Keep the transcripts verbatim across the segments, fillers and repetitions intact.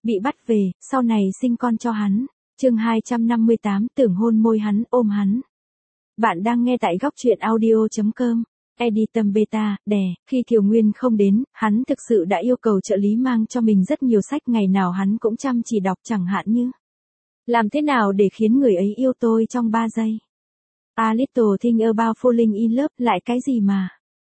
bị bắt về, sau này sinh con cho hắn. Chương hai trăm năm mươi tám, tưởng hôn môi hắn, ôm hắn. Bạn đang nghe tại góc truyện audio chấm com. Editum beta, đè, khi Kiều Nguyên không đến, hắn thực sự đã yêu cầu trợ lý mang cho mình rất nhiều sách, ngày nào hắn cũng chăm chỉ đọc, chẳng hạn như làm thế nào để khiến người ấy yêu tôi trong ba giây. A little thing about falling in love, lại cái gì mà.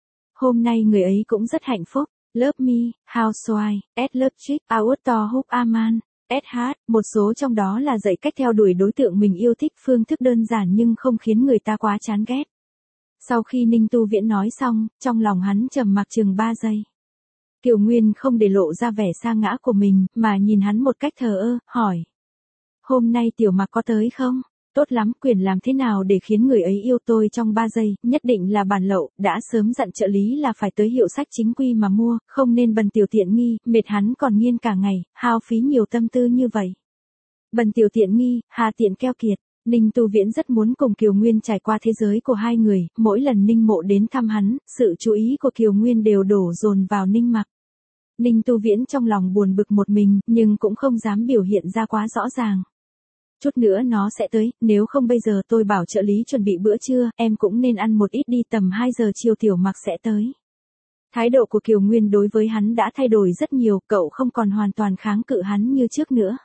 Hôm nay người ấy cũng rất hạnh phúc. Love me, housewife, at love chick, outdoor hook aman, at heart, một số trong đó là dạy cách theo đuổi đối tượng mình yêu thích, phương thức đơn giản nhưng không khiến người ta quá chán ghét. Sau khi Ninh Tu Viễn nói xong, trong lòng hắn trầm mặc chừng ba giây. Kiều Nguyên không để lộ ra vẻ sa ngã của mình, mà nhìn hắn một cách thờ ơ, hỏi. Hôm nay Tiểu Mặc có tới không? Tốt lắm, quyền làm thế nào để khiến người ấy yêu tôi trong ba giây, nhất định là bản lậu, đã sớm dặn trợ lý là phải tới hiệu sách chính quy mà mua, không nên bần tiểu tiện nghi, mệt hắn còn nghiên cả ngày, hao phí nhiều tâm tư như vậy. Bần tiểu tiện nghi, hà tiện keo kiệt. Ninh Tu Viễn rất muốn cùng Kiều Nguyên trải qua thế giới của hai người, mỗi lần Ninh Mộ đến thăm hắn, sự chú ý của Kiều Nguyên đều đổ dồn vào Ninh Mặc. Ninh Tu Viễn trong lòng buồn bực một mình, nhưng cũng không dám biểu hiện ra quá rõ ràng. Chút nữa nó sẽ tới, nếu không bây giờ tôi bảo trợ lý chuẩn bị bữa trưa, em cũng nên ăn một ít đi, tầm hai giờ chiều Tiểu Mặc sẽ tới. Thái độ của Kiều Nguyên đối với hắn đã thay đổi rất nhiều, cậu không còn hoàn toàn kháng cự hắn như trước nữa.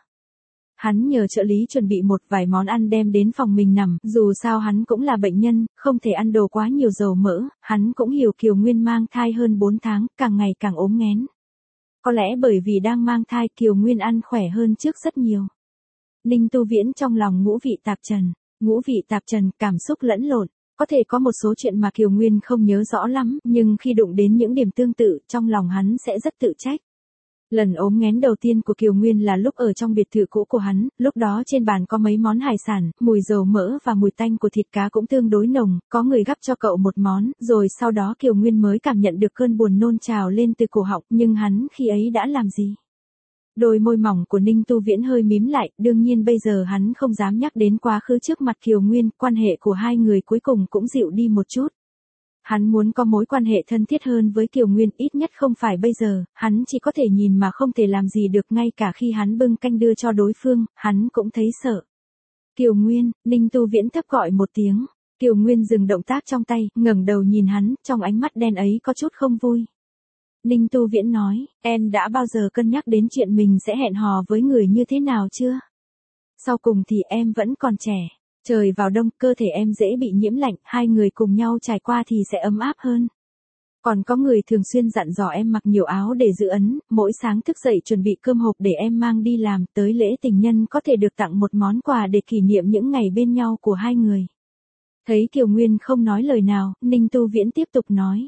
Hắn nhờ trợ lý chuẩn bị một vài món ăn đem đến phòng mình nằm, dù sao hắn cũng là bệnh nhân, không thể ăn đồ quá nhiều dầu mỡ, hắn cũng hiểu Kiều Nguyên mang thai hơn bốn tháng, càng ngày càng ốm nghén. Có lẽ bởi vì đang mang thai, Kiều Nguyên ăn khỏe hơn trước rất nhiều. Ninh Tu Viễn trong lòng ngũ vị tạp trần, ngũ vị tạp trần, cảm xúc lẫn lộn, có thể có một số chuyện mà Kiều Nguyên không nhớ rõ lắm, nhưng khi đụng đến những điểm tương tự, trong lòng hắn sẽ rất tự trách. Lần ốm nghén đầu tiên của Kiều Nguyên là lúc ở trong biệt thự cũ của hắn, lúc đó trên bàn có mấy món hải sản, mùi dầu mỡ và mùi tanh của thịt cá cũng tương đối nồng, có người gắp cho cậu một món, rồi sau đó Kiều Nguyên mới cảm nhận được cơn buồn nôn trào lên từ cổ họng, nhưng hắn khi ấy đã làm gì? Đôi môi mỏng của Ninh Tu Viễn hơi mím lại, đương nhiên bây giờ hắn không dám nhắc đến quá khứ trước mặt Kiều Nguyên, quan hệ của hai người cuối cùng cũng dịu đi một chút. Hắn muốn có mối quan hệ thân thiết hơn với Kiều Nguyên, ít nhất không phải bây giờ, hắn chỉ có thể nhìn mà không thể làm gì được, ngay cả khi hắn bưng canh đưa cho đối phương, hắn cũng thấy sợ. Kiều Nguyên, Ninh Tu Viễn thấp gọi một tiếng, Kiều Nguyên dừng động tác trong tay, ngẩng đầu nhìn hắn, trong ánh mắt đen ấy có chút không vui. Ninh Tu Viễn nói, em đã bao giờ cân nhắc đến chuyện mình sẽ hẹn hò với người như thế nào chưa? Sau cùng thì em vẫn còn trẻ. Trời vào đông, cơ thể em dễ bị nhiễm lạnh, hai người cùng nhau trải qua thì sẽ ấm áp hơn. Còn có người thường xuyên dặn dò em mặc nhiều áo để giữ ấm, mỗi sáng thức dậy chuẩn bị cơm hộp để em mang đi làm, tới lễ tình nhân có thể được tặng một món quà để kỷ niệm những ngày bên nhau của hai người. Thấy Kiều Nguyên không nói lời nào, Ninh Tu Viễn tiếp tục nói.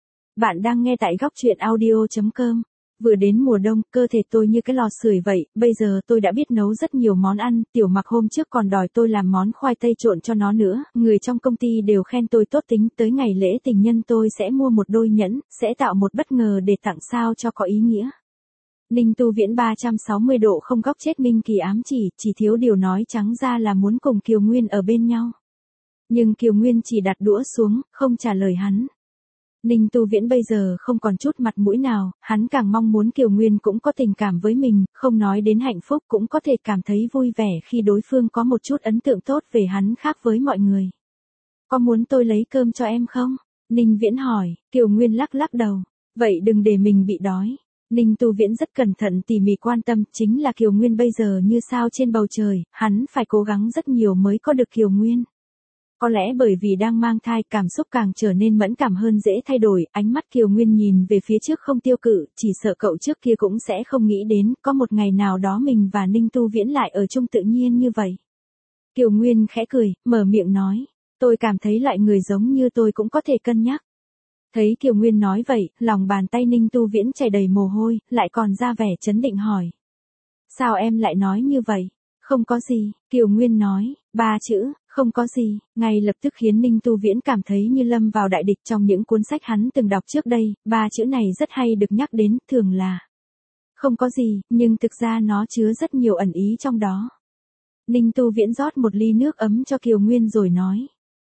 Bạn đang nghe tại góc truyện audio chấm com. Vừa đến mùa đông, cơ thể tôi như cái lò sưởi vậy, bây giờ tôi đã biết nấu rất nhiều món ăn, Tiểu Mặc hôm trước còn đòi tôi làm món khoai tây trộn cho nó nữa, người trong công ty đều khen tôi tốt tính, tới ngày lễ tình nhân tôi sẽ mua một đôi nhẫn, sẽ tạo một bất ngờ để tặng sao cho có ý nghĩa. Ninh Tu Viễn ba trăm sáu mươi độ không góc chết Minh Kỳ ám chỉ, chỉ thiếu điều nói trắng ra là muốn cùng Kiều Nguyên ở bên nhau. Nhưng Kiều Nguyên chỉ đặt đũa xuống, không trả lời hắn. Ninh Tu Viễn bây giờ không còn chút mặt mũi nào, hắn càng mong muốn Kiều Nguyên cũng có tình cảm với mình, không nói đến hạnh phúc cũng có thể cảm thấy vui vẻ khi đối phương có một chút ấn tượng tốt về hắn khác với mọi người. Có muốn tôi lấy cơm cho em không? Ninh Viễn hỏi, Kiều Nguyên lắc lắc đầu, vậy đừng để mình bị đói. Ninh Tu Viễn rất cẩn thận tỉ mỉ quan tâm, chính là Kiều Nguyên bây giờ như sao trên bầu trời, hắn phải cố gắng rất nhiều mới có được Kiều Nguyên. Có lẽ bởi vì đang mang thai, cảm xúc càng trở nên mẫn cảm hơn, dễ thay đổi, ánh mắt Kiều Nguyên nhìn về phía trước không tiêu cự, chỉ sợ cậu trước kia cũng sẽ không nghĩ đến, có một ngày nào đó mình và Ninh Tu Viễn lại ở chung tự nhiên như vậy. Kiều Nguyên khẽ cười, mở miệng nói, tôi cảm thấy loại người giống như tôi cũng có thể cân nhắc. Thấy Kiều Nguyên nói vậy, lòng bàn tay Ninh Tu Viễn chảy đầy mồ hôi, lại còn ra vẻ trấn định hỏi. Sao em lại nói như vậy? Không có gì, Kiều Nguyên nói, ba chữ, không có gì, ngay lập tức khiến Ninh Tu Viễn cảm thấy như lâm vào đại địch. Trong những cuốn sách hắn từng đọc trước đây, ba chữ này rất hay được nhắc đến, thường là không có gì, nhưng thực ra nó chứa rất nhiều ẩn ý trong đó. Ninh Tu Viễn rót một ly nước ấm cho Kiều Nguyên rồi nói.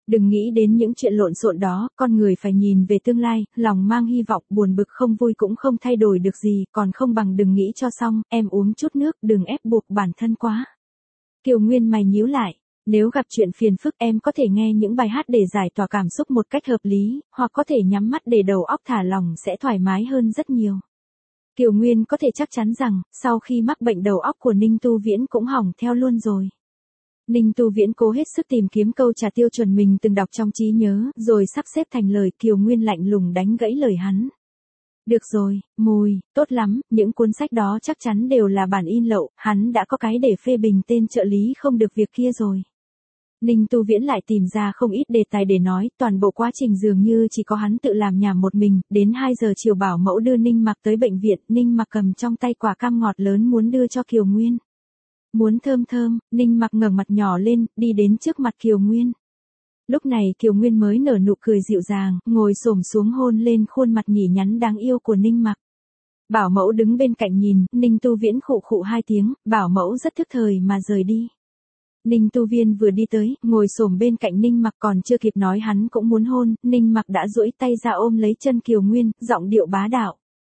Đừng nghĩ đến những chuyện lộn xộn đó, con người phải nhìn về tương lai, lòng mang hy vọng, buồn bực không vui cũng không thay đổi được gì, còn không bằng đừng nghĩ cho xong, em uống chút nước, đừng ép buộc bản thân quá. Kiều Nguyên mày nhíu lại, nếu gặp chuyện phiền phức em có thể nghe những bài hát để giải tỏa cảm xúc một cách hợp lý, hoặc có thể nhắm mắt để đầu óc thả lỏng sẽ thoải mái hơn rất nhiều. Kiều Nguyên có thể chắc chắn rằng, sau khi mắc bệnh đầu óc của Ninh Tu Viễn cũng hỏng theo luôn rồi. Ninh Tu Viễn cố hết sức tìm kiếm câu trả tiêu chuẩn mình từng đọc trong trí nhớ, rồi sắp xếp thành lời. Kiều Nguyên lạnh lùng đánh gãy lời hắn. Được rồi, Mùi, tốt lắm, những cuốn sách đó chắc chắn đều là bản in lậu, hắn đã có cái để phê bình tên trợ lý không được việc kia rồi. Ninh Tu Viễn lại tìm ra không ít đề tài để nói, toàn bộ quá trình dường như chỉ có hắn tự làm nhảm một mình, đến hai giờ chiều bảo mẫu đưa Ninh Mặc tới bệnh viện, Ninh Mặc cầm trong tay quả cam ngọt lớn muốn đưa cho Kiều Nguyên. Muốn thơm thơm, Ninh Mặc ngẩng mặt nhỏ lên, đi đến trước mặt Kiều Nguyên. Lúc này Kiều Nguyên mới nở nụ cười dịu dàng, ngồi xổm xuống hôn lên khuôn mặt nhỉ nhắn đáng yêu của Ninh Mặc. Bảo mẫu đứng bên cạnh nhìn, Ninh Tu Viễn khụ khụ hai tiếng, bảo mẫu rất thức thời mà rời đi. Ninh Tu Viên vừa đi tới, ngồi xổm bên cạnh Ninh Mặc còn chưa kịp nói hắn cũng muốn hôn, Ninh Mặc đã duỗi tay ra ôm lấy chân Kiều Nguyên, giọng điệu bá đạo.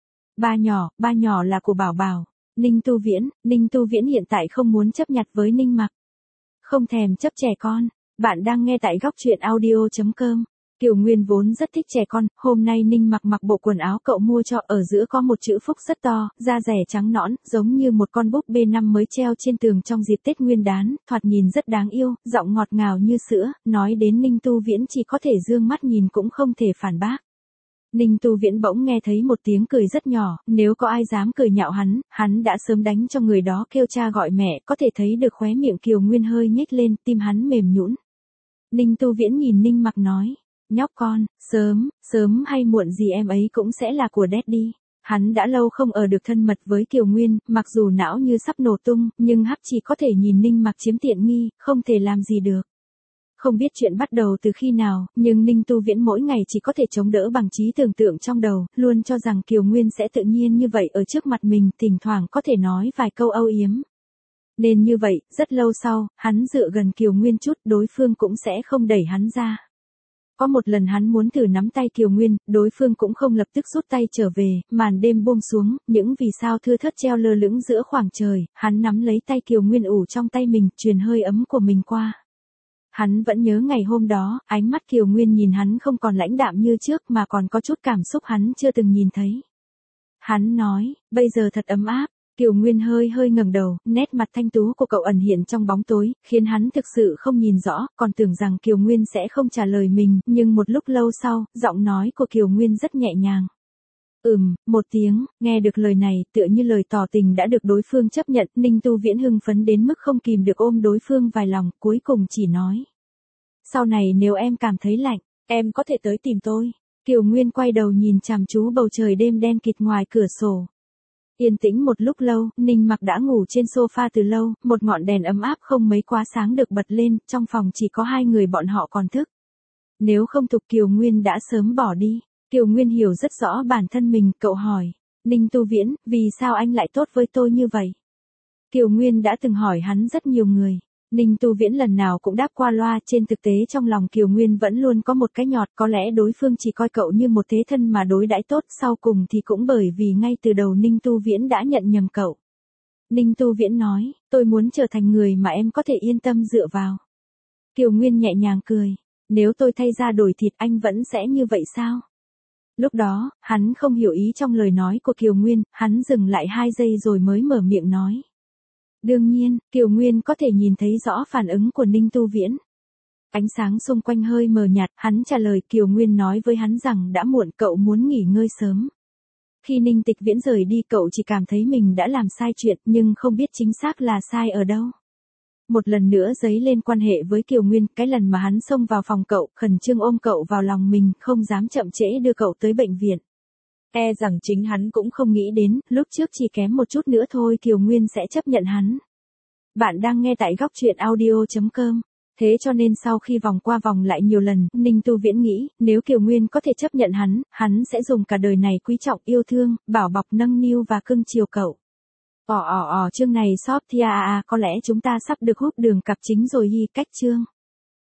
Ba nhỏ, ba nhỏ là của Bảo Bảo. Ninh Tu Viễn, Ninh Tu Viễn hiện tại không muốn chấp nhặt với Ninh Mặc. Không thèm chấp trẻ con. Bạn đang nghe tại góc truyện audio chấm com. Kiều Nguyên vốn rất thích trẻ con, hôm nay Ninh Mặc mặc bộ quần áo cậu mua cho, ở giữa có một chữ Phúc rất to, da rẻ trắng nõn, giống như một con búp bê năm mới treo trên tường trong dịp Tết Nguyên đán, thoạt nhìn rất đáng yêu, giọng ngọt ngào như sữa, nói đến Ninh Tu Viễn chỉ có thể dương mắt nhìn cũng không thể phản bác. Ninh Tu Viễn bỗng nghe thấy một tiếng cười rất nhỏ, nếu có ai dám cười nhạo hắn, hắn đã sớm đánh cho người đó kêu cha gọi mẹ, có thể thấy được khóe miệng Kiều Nguyên hơi nhếch lên, tim hắn mềm nhũn. Ninh Tu Viễn nhìn Ninh Mặc nói, nhóc con, sớm, sớm hay muộn gì em ấy cũng sẽ là của Daddy. Hắn đã lâu không ở được thân mật với Kiều Nguyên, mặc dù não như sắp nổ tung, nhưng hấp chỉ có thể nhìn Ninh Mặc chiếm tiện nghi, không thể làm gì được. Không biết chuyện bắt đầu từ khi nào, nhưng Ninh Tu Viễn mỗi ngày chỉ có thể chống đỡ bằng trí tưởng tượng trong đầu, luôn cho rằng Kiều Nguyên sẽ tự nhiên như vậy ở trước mặt mình, thỉnh thoảng có thể nói vài câu âu yếm. Nên như vậy, rất lâu sau, hắn dựa gần Kiều Nguyên chút, đối phương cũng sẽ không đẩy hắn ra. Có một lần hắn muốn thử nắm tay Kiều Nguyên, đối phương cũng không lập tức rút tay trở về, màn đêm buông xuống, những vì sao thưa thớt treo lơ lửng giữa khoảng trời, hắn nắm lấy tay Kiều Nguyên ủ trong tay mình, truyền hơi ấm của mình qua. Hắn vẫn nhớ ngày hôm đó, ánh mắt Kiều Nguyên nhìn hắn không còn lãnh đạm như trước mà còn có chút cảm xúc hắn chưa từng nhìn thấy. Hắn nói, bây giờ thật ấm áp. Kiều Nguyên hơi hơi ngẩng đầu, nét mặt thanh tú của cậu ẩn hiện trong bóng tối, khiến hắn thực sự không nhìn rõ, còn tưởng rằng Kiều Nguyên sẽ không trả lời mình, nhưng một lúc lâu sau, giọng nói của Kiều Nguyên rất nhẹ nhàng. Ừm, một tiếng, nghe được lời này, tựa như lời tỏ tình đã được đối phương chấp nhận, Ninh Tu Viễn hưng phấn đến mức không kìm được ôm đối phương vài lòng, cuối cùng chỉ nói. Sau này nếu em cảm thấy lạnh, em có thể tới tìm tôi. Kiều Nguyên quay đầu nhìn chằm chú bầu trời đêm đen kịt ngoài cửa sổ. Yên tĩnh một lúc lâu, Ninh Mặc đã ngủ trên sofa từ lâu, một ngọn đèn ấm áp không mấy quá sáng được bật lên, trong phòng chỉ có hai người bọn họ còn thức. Nếu không tục Kiều Nguyên đã sớm bỏ đi. Kiều Nguyên hiểu rất rõ bản thân mình, cậu hỏi. Ninh Tu Viễn, vì sao anh lại tốt với tôi như vậy? Kiều Nguyên đã từng hỏi hắn rất nhiều người. Ninh Tu Viễn lần nào cũng đáp qua loa, trên thực tế trong lòng Kiều Nguyên vẫn luôn có một cái nhọt, có lẽ đối phương chỉ coi cậu như một thế thân mà đối đãi tốt, sau cùng thì cũng bởi vì ngay từ đầu Ninh Tu Viễn đã nhận nhầm cậu. Ninh Tu Viễn nói, tôi muốn trở thành người mà em có thể yên tâm dựa vào. Kiều Nguyên nhẹ nhàng cười, nếu tôi thay da đổi thịt anh vẫn sẽ như vậy sao? Lúc đó, hắn không hiểu ý trong lời nói của Kiều Nguyên, hắn dừng lại hai giây rồi mới mở miệng nói. Đương nhiên, Kiều Nguyên có thể nhìn thấy rõ phản ứng của Ninh Tu Viễn. Ánh sáng xung quanh hơi mờ nhạt, hắn trả lời. Kiều Nguyên nói với hắn rằng đã muộn, cậu muốn nghỉ ngơi sớm. Khi Ninh Tịch Viễn rời đi cậu chỉ cảm thấy mình đã làm sai chuyện nhưng không biết chính xác là sai ở đâu. Một lần nữa dấy lên quan hệ với Kiều Nguyên, cái lần mà hắn xông vào phòng cậu, khẩn trương ôm cậu vào lòng mình, không dám chậm trễ đưa cậu tới bệnh viện. E rằng chính hắn cũng không nghĩ đến, lúc trước chỉ kém một chút nữa thôi Kiều Nguyên sẽ chấp nhận hắn. Bạn đang nghe tại góc truyện audio chấm com. Thế cho nên sau khi vòng qua vòng lại nhiều lần, Ninh Tu Viễn nghĩ, nếu Kiều Nguyên có thể chấp nhận hắn, hắn sẽ dùng cả đời này quý trọng, yêu thương, bảo bọc, nâng niu và cưng chiều cậu. Ỏ ỏ ỏ chương này shop thia a a có lẽ chúng ta sắp được hút đường cặp chính rồi hi cách chương.